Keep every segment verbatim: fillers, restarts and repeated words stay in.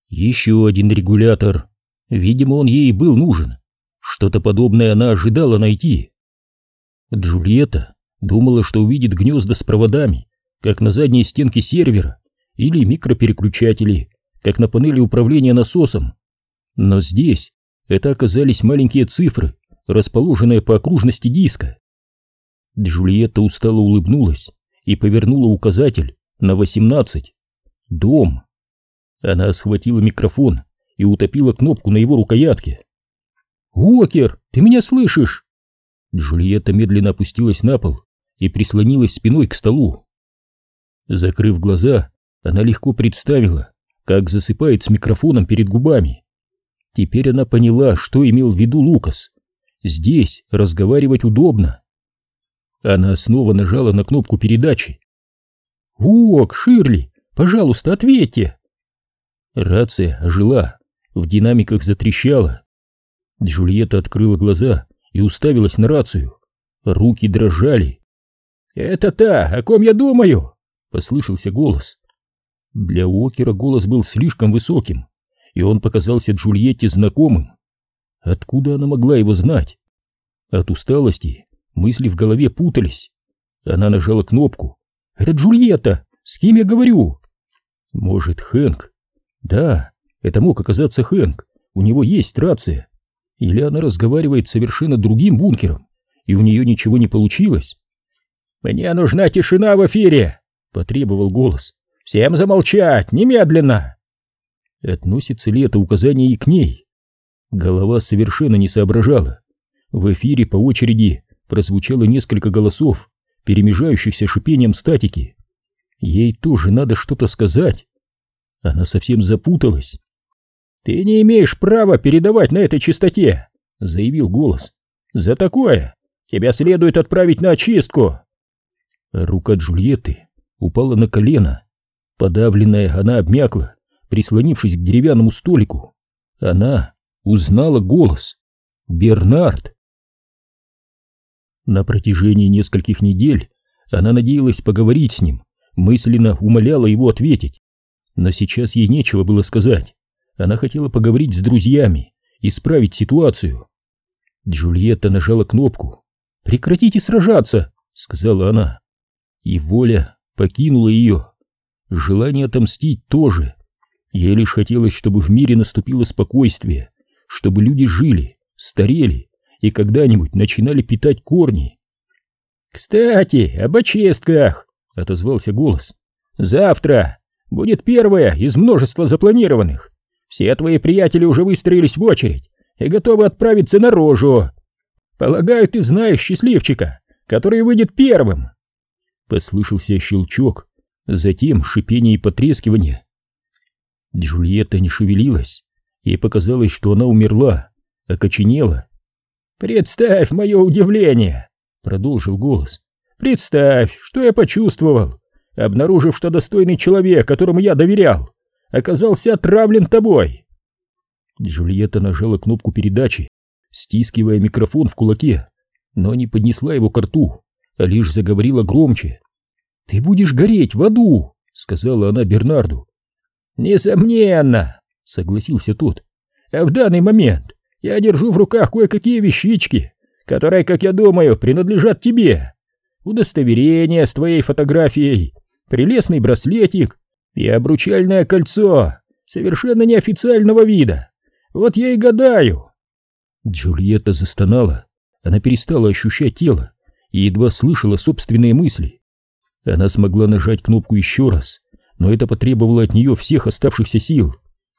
Еще один регулятор. Видимо, он ей был нужен. Что-то подобное она ожидала найти. Джульетта думала, что увидит гнезда с проводами, как на задней стенке сервера, или микропереключатели, как на панели управления насосом. Но здесь это оказались маленькие цифры, расположенные по окружности диска. Джульетта устало улыбнулась и повернула указатель на восемнадцать. Дом. Она схватила микрофон и утопила кнопку на его рукоятке. «Уокер, ты меня слышишь?» Джульетта медленно опустилась на пол и прислонилась спиной к столу. Закрыв глаза, она легко представила, как засыпает с микрофоном перед губами. Теперь она поняла, что имел в виду Лукас. Здесь разговаривать удобно. Она снова нажала на кнопку передачи. «Уок, Ширли, пожалуйста, ответьте!» Рация ожила, в динамиках затрещала. Джульетта открыла глаза и уставилась на рацию. Руки дрожали. «Это та, о ком я думаю!» — послышался голос. Для Уокера голос был слишком высоким, и он показался Джульетте знакомым. Откуда она могла его знать? От усталости мысли в голове путались. Она нажала кнопку. «Это Джульетта! С кем я говорю?» «Может, Хэнк?» «Да, это мог оказаться Хэнк. У него есть рация. Или она разговаривает с совершенно другим бункером, и у нее ничего не получилось?» «Мне нужна тишина в эфире!» — потребовал голос. «Всем замолчать! Немедленно!» Относится ли это указание и к ней? Голова совершенно не соображала. В эфире по очереди прозвучало несколько голосов, перемежающихся шипением статики. Ей тоже надо что-то сказать. Она совсем запуталась. «Ты не имеешь права передавать на этой частоте!» — заявил голос. «За такое тебя следует отправить на очистку!» Рука Джульетты упала на колено. Подавленная, она обмякла, прислонившись к деревянному столику. Она узнала голос. Бернард. На протяжении нескольких недель она надеялась поговорить с ним, мысленно умоляла его ответить. Но сейчас ей нечего было сказать. Она хотела поговорить с друзьями, исправить ситуацию. Джульетта нажала кнопку. «Прекратите сражаться!» — сказала она. И воля покинула ее. Желание отомстить тоже. Ей лишь хотелось, чтобы в мире наступило спокойствие, чтобы люди жили, старели и когда-нибудь начинали питать корни. «Кстати, об очистках!» — отозвался голос. «Завтра будет первая из множества запланированных. Все твои приятели уже выстроились в очередь и готовы отправиться на рожу. Полагаю, ты знаешь счастливчика, который выйдет первым». Послышался щелчок, затем шипение и потрескивание. Джульетта не шевелилась. Ей показалось, что она умерла, окоченела. «Представь мое удивление!» — продолжил голос. «Представь, что я почувствовал, обнаружив, что достойный человек, которому я доверял, оказался отравлен тобой!» Джульетта нажала кнопку передачи, стискивая микрофон в кулаке, но не поднесла его к рту, а лишь заговорила громче. «Ты будешь гореть в аду!» — сказала она Бернарду. «Несомненно!» — согласился тот. «А в данный момент я держу в руках кое-какие вещички, которые, как я думаю, принадлежат тебе. Удостоверение с твоей фотографией, прелестный браслетик и обручальное кольцо совершенно неофициального вида. Вот я и гадаю». Джульетта застонала. Она перестала ощущать тело и едва слышала собственные мысли. Она смогла нажать кнопку еще раз, но это потребовало от нее всех оставшихся сил.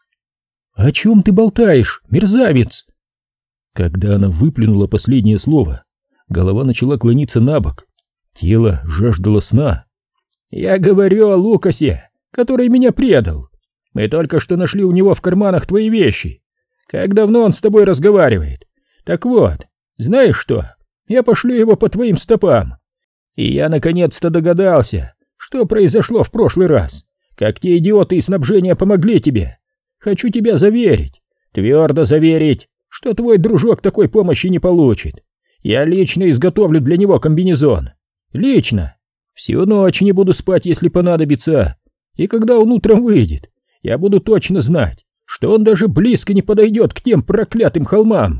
«О чем ты болтаешь, мерзавец?» Когда она выплюнула последнее слово, голова начала клониться на бок. Тело жаждало сна. «Я говорю о Лукасе, который меня предал. Мы только что нашли у него в карманах твои вещи. Как давно он с тобой разговаривает? Так вот, знаешь что? Я пошлю его по твоим стопам. И я наконец-то догадался, что произошло в прошлый раз, как те идиоты из снабжения помогли тебе. Хочу тебя заверить, твердо заверить, что твой дружок такой помощи не получит. Я лично изготовлю для него комбинезон. Лично. Всю ночь не буду спать, если понадобится. И когда он утром выйдет, я буду точно знать, что он даже близко не подойдет к тем проклятым холмам.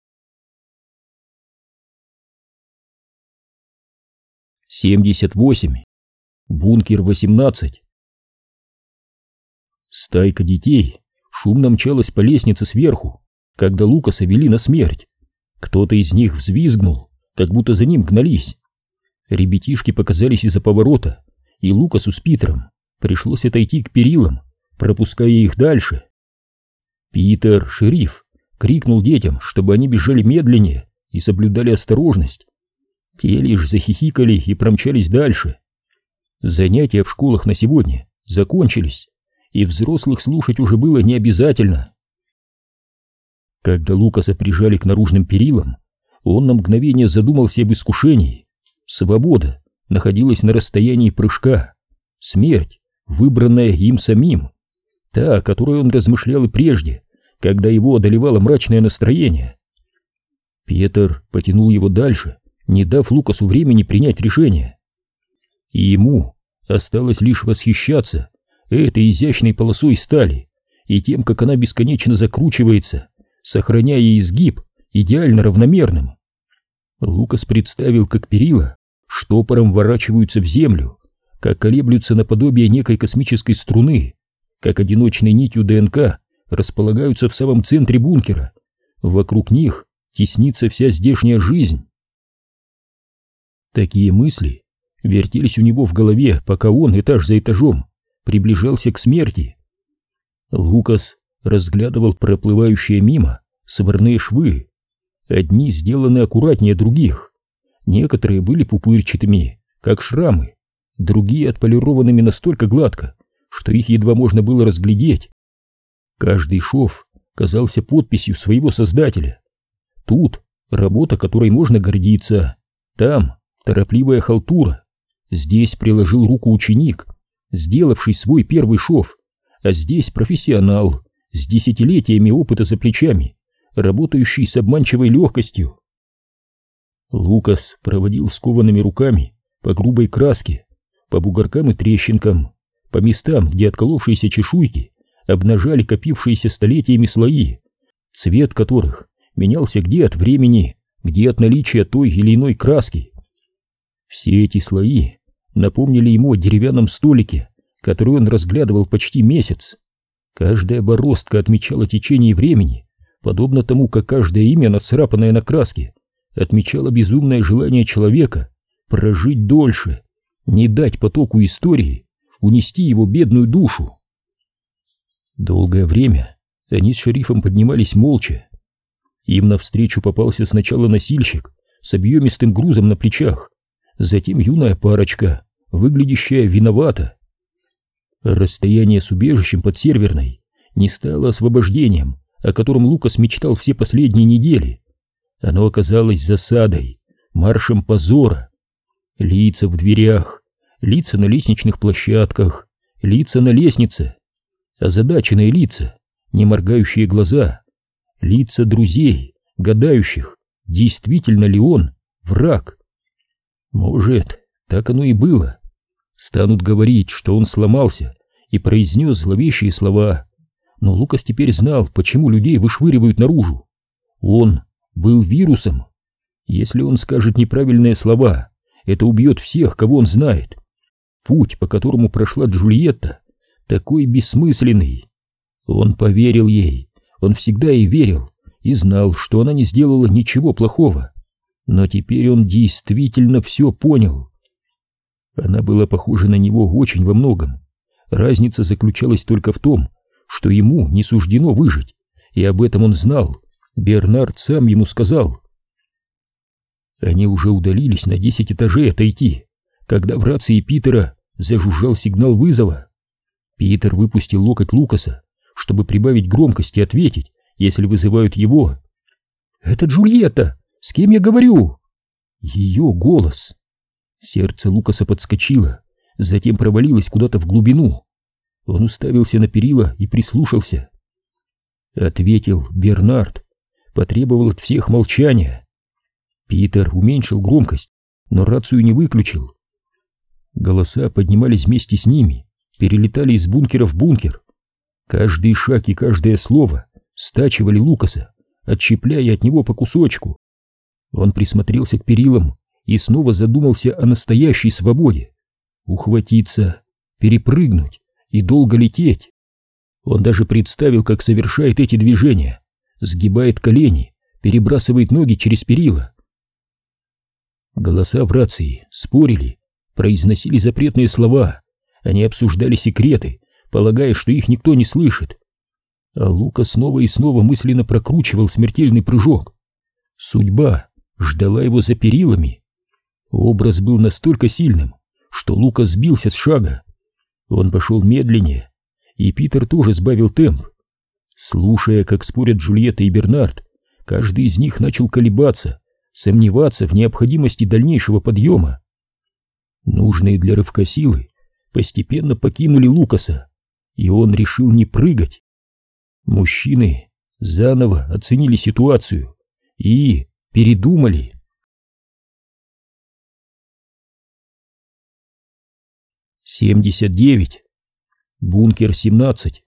семьдесят восемь. Бункер восемнадцать. Стайка детей шумно мчалась по лестнице сверху, когда Лукаса вели на смерть. Кто-то из них взвизгнул, как будто за ним гнались. Ребятишки показались из-за поворота, и Лукасу с Питером пришлось отойти к перилам, пропуская их дальше. Питер, шериф, крикнул детям, чтобы они бежали медленнее и соблюдали осторожность. Те лишь захихикали и промчались дальше. Занятия в школах на сегодня закончились, и взрослых слушать уже было не обязательно. Когда Лукаса прижали к наружным перилам, он на мгновение задумался об искушении. Свобода находилась на расстоянии прыжка. Смерть, выбранная им самим. Та, о которой он размышлял и прежде, когда его одолевало мрачное настроение. Петр потянул его дальше, не дав Лукасу времени принять решение. И ему осталось лишь восхищаться этой изящной полосой стали и тем, как она бесконечно закручивается, сохраняя изгиб идеально равномерным. Лукас представил, как перила штопором ворачиваются в землю, как колеблются наподобие некой космической струны, как одиночной нитью ДНК располагаются в самом центре бункера. Вокруг них теснится вся здешняя жизнь. Такие мысли вертелись у него в голове, пока он этаж за этажом приближался к смерти. Лукас разглядывал проплывающие мимо сварные швы. Одни сделаны аккуратнее других. Некоторые были пупырчатыми, как шрамы, другие отполированными настолько гладко, что их едва можно было разглядеть. Каждый шов казался подписью своего создателя. Тут работа, которой можно гордиться. Там торопливая халтура. Здесь приложил руку ученик, сделавший свой первый шов, а здесь профессионал с десятилетиями опыта за плечами, работающий с обманчивой легкостью. Лукас проводил скованными руками по грубой краске, по бугоркам и трещинкам, по местам, где отколовшиеся чешуйки обнажали копившиеся столетиями слои, цвет которых менялся где от времени, где от наличия той или иной краски. Все эти слои напомнили ему о деревянном столике, который он разглядывал почти месяц. Каждая бороздка отмечала течение времени, подобно тому, как каждое имя, нацарапанное на краске, отмечало безумное желание человека прожить дольше, не дать потоку истории унести его бедную душу. Долгое время они с шерифом поднимались молча. Им навстречу попался сначала носильщик с объемистым грузом на плечах, затем юная парочка, выглядящая виновато. Расстояние с убежищем под Серверной не стало освобождением, о котором Лукас мечтал все последние недели. Оно оказалось засадой, маршем позора. Лица в дверях, лица на лестничных площадках, лица на лестнице, озадаченные лица, не моргающие глаза, лица друзей, гадающих, действительно ли он враг. Может, так оно и было. Станут говорить, что он сломался и произнес зловещие слова, но Лукас теперь знал, почему людей вышвыривают наружу. Он был вирусом. Если он скажет неправильные слова, это убьет всех, кого он знает. Путь, по которому прошла Джульетта, такой бессмысленный. Он поверил ей, он всегда ей верил и знал, что она не сделала ничего плохого. Но теперь он действительно все понял. Она была похожа на него очень во многом. Разница заключалась только в том, что ему не суждено выжить, и об этом он знал. Бернард сам ему сказал. Они уже удалились на десять этажей отойти, когда в рации Питера зажужжал сигнал вызова. Питер выпустил локоть Лукаса, чтобы прибавить громкость и ответить, если вызывают его. «Это Джульетта! С кем я говорю?» Ее голос. Сердце Лукаса подскочило, затем провалилось куда-то в глубину. Он уставился на перила и прислушался. Ответил Бернард, потребовал от всех молчания. Питер уменьшил громкость, но рацию не выключил. Голоса поднимались вместе с ними, перелетали из бункера в бункер. Каждый шаг и каждое слово стачивали Лукаса, отщепляя от него по кусочку. Он присмотрелся к перилам и снова задумался о настоящей свободе. Ухватиться, перепрыгнуть и долго лететь. Он даже представил, как совершает эти движения, сгибает колени, перебрасывает ноги через перила. Голоса в рации спорили, произносили запретные слова. Они обсуждали секреты, полагая, что их никто не слышит. А Лука снова и снова мысленно прокручивал смертельный прыжок. Судьба ждала его за перилами. Образ был настолько сильным, что Лука сбился с шага. Он пошел медленнее, и Питер тоже сбавил темп. Слушая, как спорят Джульетта и Бернард, каждый из них начал колебаться, сомневаться в необходимости дальнейшего подъема. Нужные для рывка силы постепенно покинули Лукаса, и он решил не прыгать. Мужчины заново оценили ситуацию и передумали. семьдесят девять. Бункер семнадцать.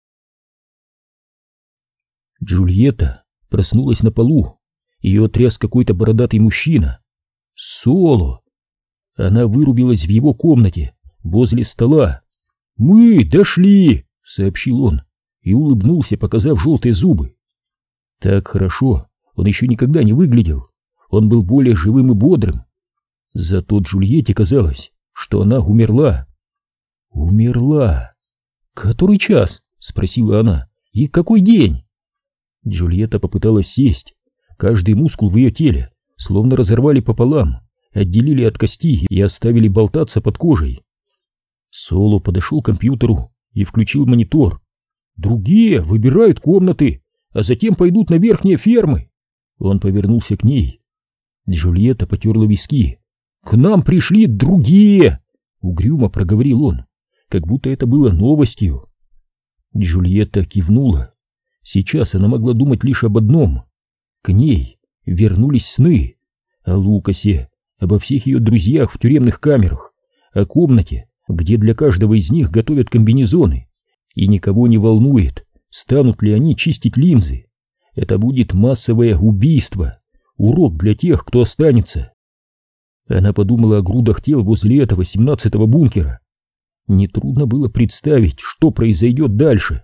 Джульетта проснулась на полу. Ее тряс какой-то бородатый мужчина. Соло. Она вырубилась в его комнате, возле стола. «Мы дошли!» — сообщил он и улыбнулся, показав желтые зубы. Так хорошо он еще никогда не выглядел. Он был более живым и бодрым. Зато Джульетте казалось, что она умерла. Умерла. «Который час?» — спросила она. «И какой день?» Джульетта попыталась сесть. Каждый мускул в ее теле словно разорвали пополам, отделили от кости и оставили болтаться под кожей. Соло подошел к компьютеру и включил монитор. «Другие выбирают комнаты, а затем пойдут на верхние фермы». Он повернулся к ней. Джульетта потерла виски. «К нам пришли другие!» — угрюмо проговорил он, как будто это было новостью. Джульетта кивнула. Сейчас она могла думать лишь об одном. К ней вернулись сны о Лукасе, обо всех ее друзьях в тюремных камерах, о комнате, где для каждого из них готовят комбинезоны, и никого не волнует, станут ли они чистить линзы. Это будет массовое убийство, урок для тех, кто останется. Она подумала о грудах тел возле этого семнадцатого бункера. Нетрудно было представить, что произойдет дальше.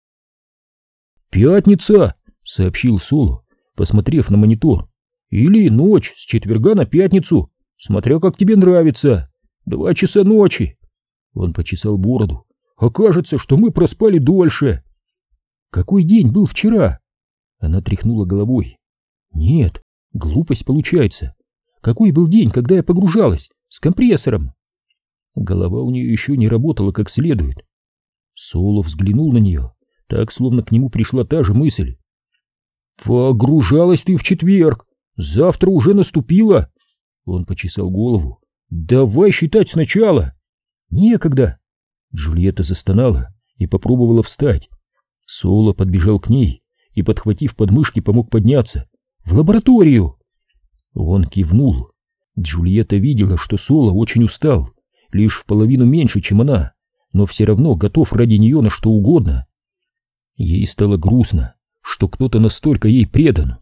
«Пятница!» — сообщил Соло, посмотрев на монитор. «Или ночь с четверга на пятницу, смотря как тебе нравится. Два часа ночи». Он почесал бороду. «Окажется, что мы проспали дольше». «Какой день был вчера?» Она тряхнула головой. «Нет, глупость получается. Какой был день, когда я погружалась с компрессором?» Голова у нее еще не работала как следует. Соло взглянул на нее, так, словно к нему пришла та же мысль. «Погружалась ты в четверг. Завтра уже наступило». Он почесал голову. «Давай считать сначала». «Некогда». Джульетта застонала и попробовала встать. Соло подбежал к ней и, подхватив подмышки, помог подняться. «В лабораторию!» Он кивнул. Джульетта видела, что Соло очень устал, лишь в половину меньше, чем она, но все равно готов ради нее на что угодно. Ей стало грустно, что кто-то настолько ей предан.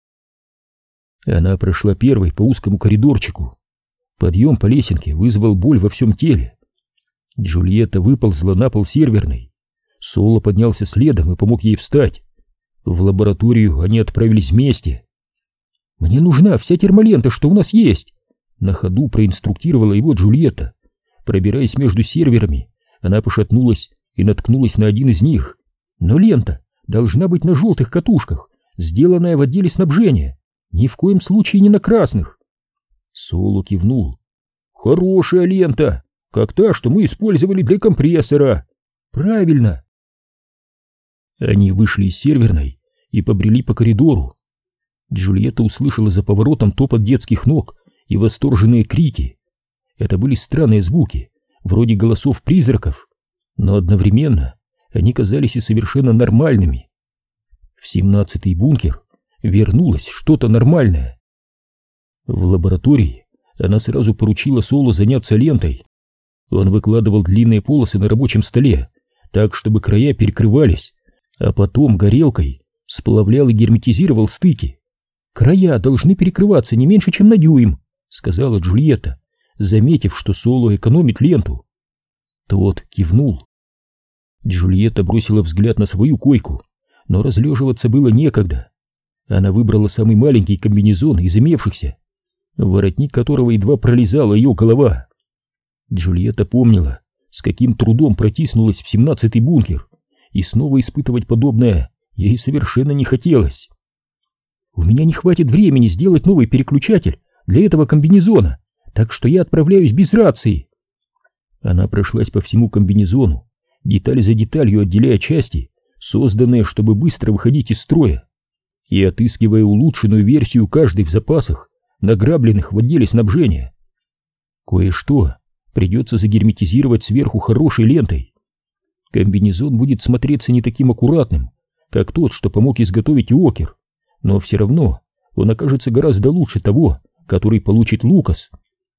Она прошла первой по узкому коридорчику. Подъем по лесенке вызвал боль во всем теле. Джульетта выползла на пол серверной. Соло поднялся следом и помог ей встать. В лабораторию они отправились вместе. «Мне нужна вся термолента, что у нас есть!» На ходу проинструктировала его Джульетта. Пробираясь между серверами, она пошатнулась и наткнулась на один из них. «Но лента должна быть на желтых катушках, сделанная в отделе снабжения, ни в коем случае не на красных». Соло кивнул. «Хорошая лента, как та, что мы использовали для компрессора». «Правильно». Они вышли из серверной и побрели по коридору. Джульетта услышала за поворотом топот детских ног и восторженные крики. Это были странные звуки, вроде голосов призраков, но одновременно они казались и совершенно нормальными. В семнадцатый бункер вернулось что-то нормальное. В лаборатории она сразу поручила Соло заняться лентой. Он выкладывал длинные полосы на рабочем столе, так, чтобы края перекрывались, а потом горелкой сплавлял и герметизировал стыки. «Края должны перекрываться не меньше, чем на дюйм», — сказала Джульетта, заметив, что Соло экономит ленту. Тот кивнул. Джульетта бросила взгляд на свою койку, но разлеживаться было некогда. Она выбрала самый маленький комбинезон из имевшихся, воротник которого едва пролезала ее голова. Джульетта помнила, с каким трудом протиснулась в семнадцатый бункер, и снова испытывать подобное ей совершенно не хотелось. «У меня не хватит времени сделать новый переключатель для этого комбинезона, так что я отправляюсь без рации». Она прошлась по всему комбинезону, деталь за деталью отделяя части, созданные, чтобы быстро выходить из строя, и отыскивая улучшенную версию каждой в запасах, награбленных в отделе снабжения. Кое-что придется загерметизировать сверху хорошей лентой. Комбинезон будет смотреться не таким аккуратным, как тот, что помог изготовить Уокер, но все равно он окажется гораздо лучше того, который получит Лукас.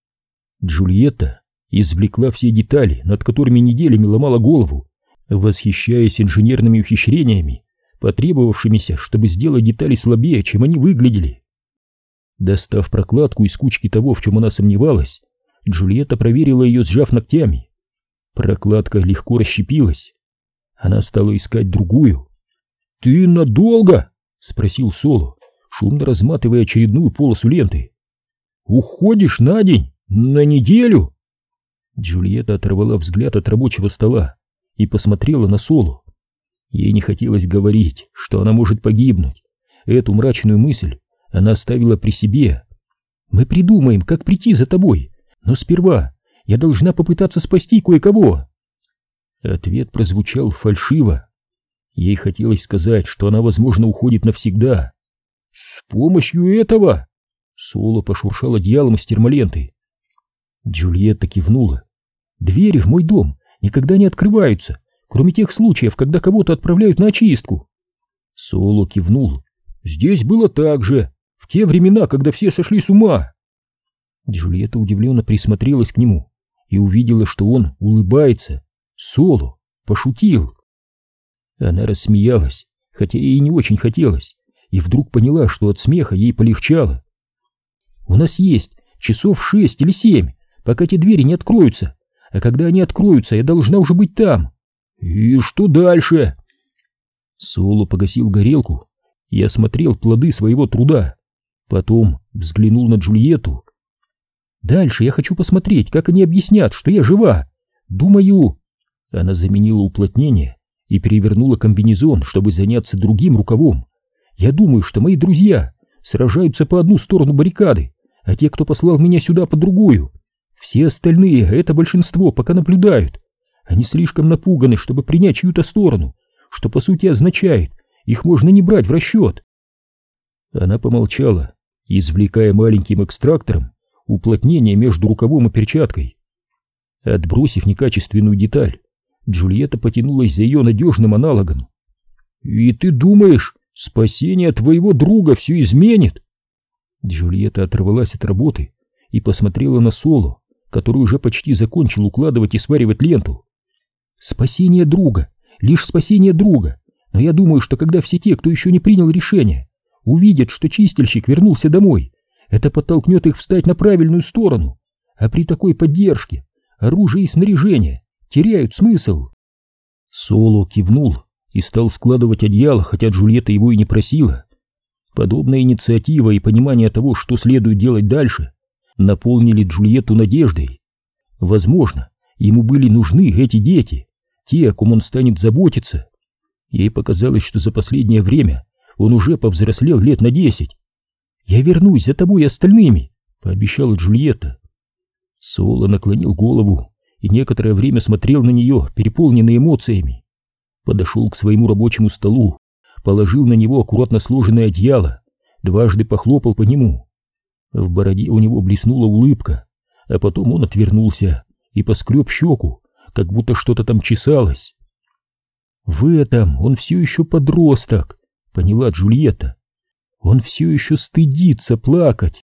Джульетта извлекла все детали, над которыми неделями ломала голову, восхищаясь инженерными ухищрениями, потребовавшимися, чтобы сделать детали слабее, чем они выглядели. Достав прокладку из кучки того, в чем она сомневалась, Джульетта проверила ее, сжав ногтями. Прокладка легко расщепилась. Она стала искать другую. «Ты надолго?» — спросил Соло, шумно разматывая очередную полосу ленты. «Уходишь на день? На неделю?» Джульетта оторвала взгляд от рабочего стола и посмотрела на Соло. Ей не хотелось говорить, что она может погибнуть. Эту мрачную мысль она оставила при себе. «Мы придумаем, как прийти за тобой, но сперва я должна попытаться спасти кое-кого». Ответ прозвучал фальшиво. Ей хотелось сказать, что она, возможно, уходит навсегда. «С помощью этого?» Соло пошуршал одеялом из термоленты. Джульетта кивнула. «Двери в мой дом никогда не открываются, кроме тех случаев, когда кого-то отправляют на очистку». Соло кивнул. «Здесь было так же, в те времена, когда все сошли с ума». Джульетта удивленно присмотрелась к нему и увидела, что он улыбается. Соло пошутил. Она рассмеялась, хотя ей не очень хотелось, и вдруг поняла, что от смеха ей полегчало. «У нас есть часов шесть или семь, пока те двери не откроются, а когда они откроются, я должна уже быть там». «И что дальше?» Соло погасил горелку и осмотрел плоды своего труда. Потом взглянул на Джульетту. «Дальше я хочу посмотреть, как они объяснят, что я жива. Думаю...» Она заменила уплотнение и перевернула комбинезон, чтобы заняться другим рукавом. «Я думаю, что мои друзья сражаются по одну сторону баррикады, а те, кто послал меня сюда, по другую. Все остальные, это большинство, пока наблюдают. Они слишком напуганы, чтобы принять чью-то сторону, что по сути означает, их можно не брать в расчет». Она помолчала, извлекая маленьким экстрактором уплотнение между рукавом и перчаткой. Отбросив некачественную деталь, Джульетта потянулась за ее надежным аналогом. «И ты думаешь, спасение твоего друга все изменит?» Джульетта оторвалась от работы и посмотрела на Соло, который уже почти закончил укладывать и сваривать ленту. «Спасение друга, лишь спасение друга, но я думаю, что когда все те, кто еще не принял решение, увидят, что чистильщик вернулся домой, это подтолкнет их встать на правильную сторону, а при такой поддержке оружие и снаряжение теряют смысл». Соло кивнул и стал складывать одеяло, хотя Джульетта его и не просила. Подобная инициатива и понимание того, что следует делать дальше, наполнили Джульетту надеждой. Возможно, ему были нужны эти дети, те, о ком он станет заботиться. Ей показалось, что за последнее время он уже повзрослел лет на десять. «Я вернусь за тобой и остальными», — пообещала Джульетта. Соло наклонил голову и некоторое время смотрел на нее, переполненный эмоциями. Подошел к своему рабочему столу, положил на него аккуратно сложенное одеяло, дважды похлопал по нему. В бороде у него блеснула улыбка, а потом он отвернулся и поскреб щеку, как будто что-то там чесалось. «В этом он все еще подросток», — поняла Джульетта. «Он все еще стыдится плакать».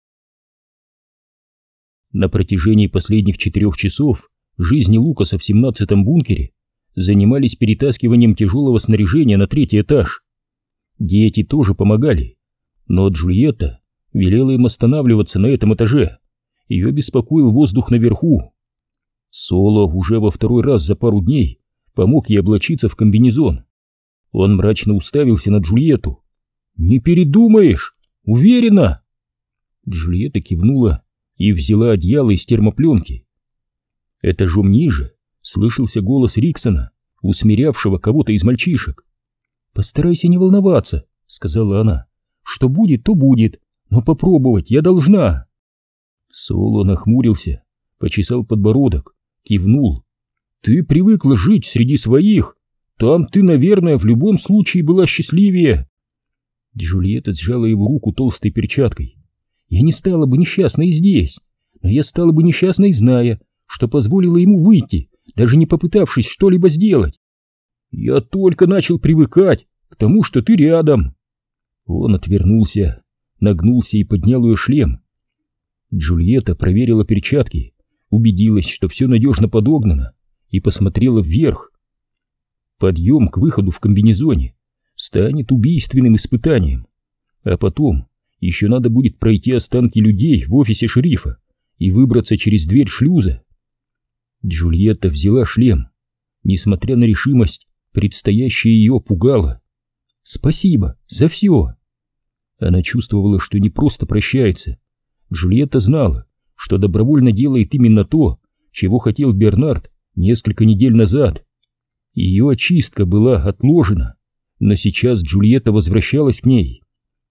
На протяжении последних четырех часов жизни Лукаса в семнадцатом бункере занимались перетаскиванием тяжелого снаряжения на третий этаж. Дети тоже помогали, но Джульетта велела им останавливаться на этом этаже. Ее беспокоил воздух наверху. Соло уже во второй раз за пару дней помог ей облачиться в комбинезон. Он мрачно уставился на Джульетту. «Не передумаешь? Уверена?» Джульетта кивнула и взяла одеяло из термопленки. Этажом ниже слышался голос Риксона, усмирявшего кого-то из мальчишек. «Постарайся не волноваться», — сказала она. «Что будет, то будет, но попробовать я должна». Соло нахмурился, почесал подбородок, кивнул. «Ты привыкла жить среди своих. Там ты, наверное, в любом случае была счастливее». Джульетта сжала его руку толстой перчаткой. «Я не стала бы несчастной здесь, но я стала бы несчастной, зная, что позволила ему выйти, даже не попытавшись что-либо сделать. Я только начал привыкать к тому, что ты рядом». Он отвернулся, нагнулся и поднял ее шлем. Джульетта проверила перчатки, убедилась, что все надежно подогнано, и посмотрела вверх. Подъем к выходу в комбинезоне станет убийственным испытанием, а потом еще надо будет пройти останки людей в офисе шерифа и выбраться через дверь шлюза. Джульетта взяла шлем. Несмотря на решимость, предстоящее ее пугало. «Спасибо за все!» Она чувствовала, что не просто прощается. Джульетта знала, что добровольно делает именно то, чего хотел Бернард несколько недель назад. Ее очистка была отложена, но сейчас Джульетта возвращалась к ней.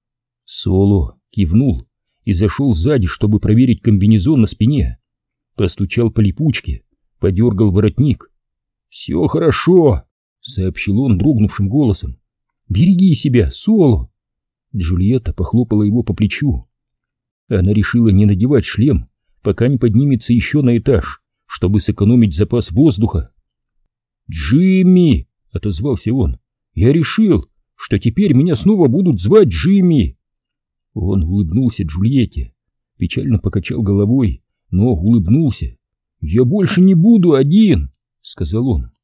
Соло кивнул и зашел сзади, чтобы проверить комбинезон на спине. Постучал по липучке, подергал воротник. «Все хорошо», — сообщил он дрогнувшим голосом. «Береги себя, Соло!» Джульетта похлопала его по плечу. Она решила не надевать шлем, пока не поднимется еще на этаж, чтобы сэкономить запас воздуха. «Джимми!» — отозвался он. «Я решил, что теперь меня снова будут звать Джимми!» Он улыбнулся Джульетте, печально покачал головой, но улыбнулся. «Я больше не буду один!» — сказал он.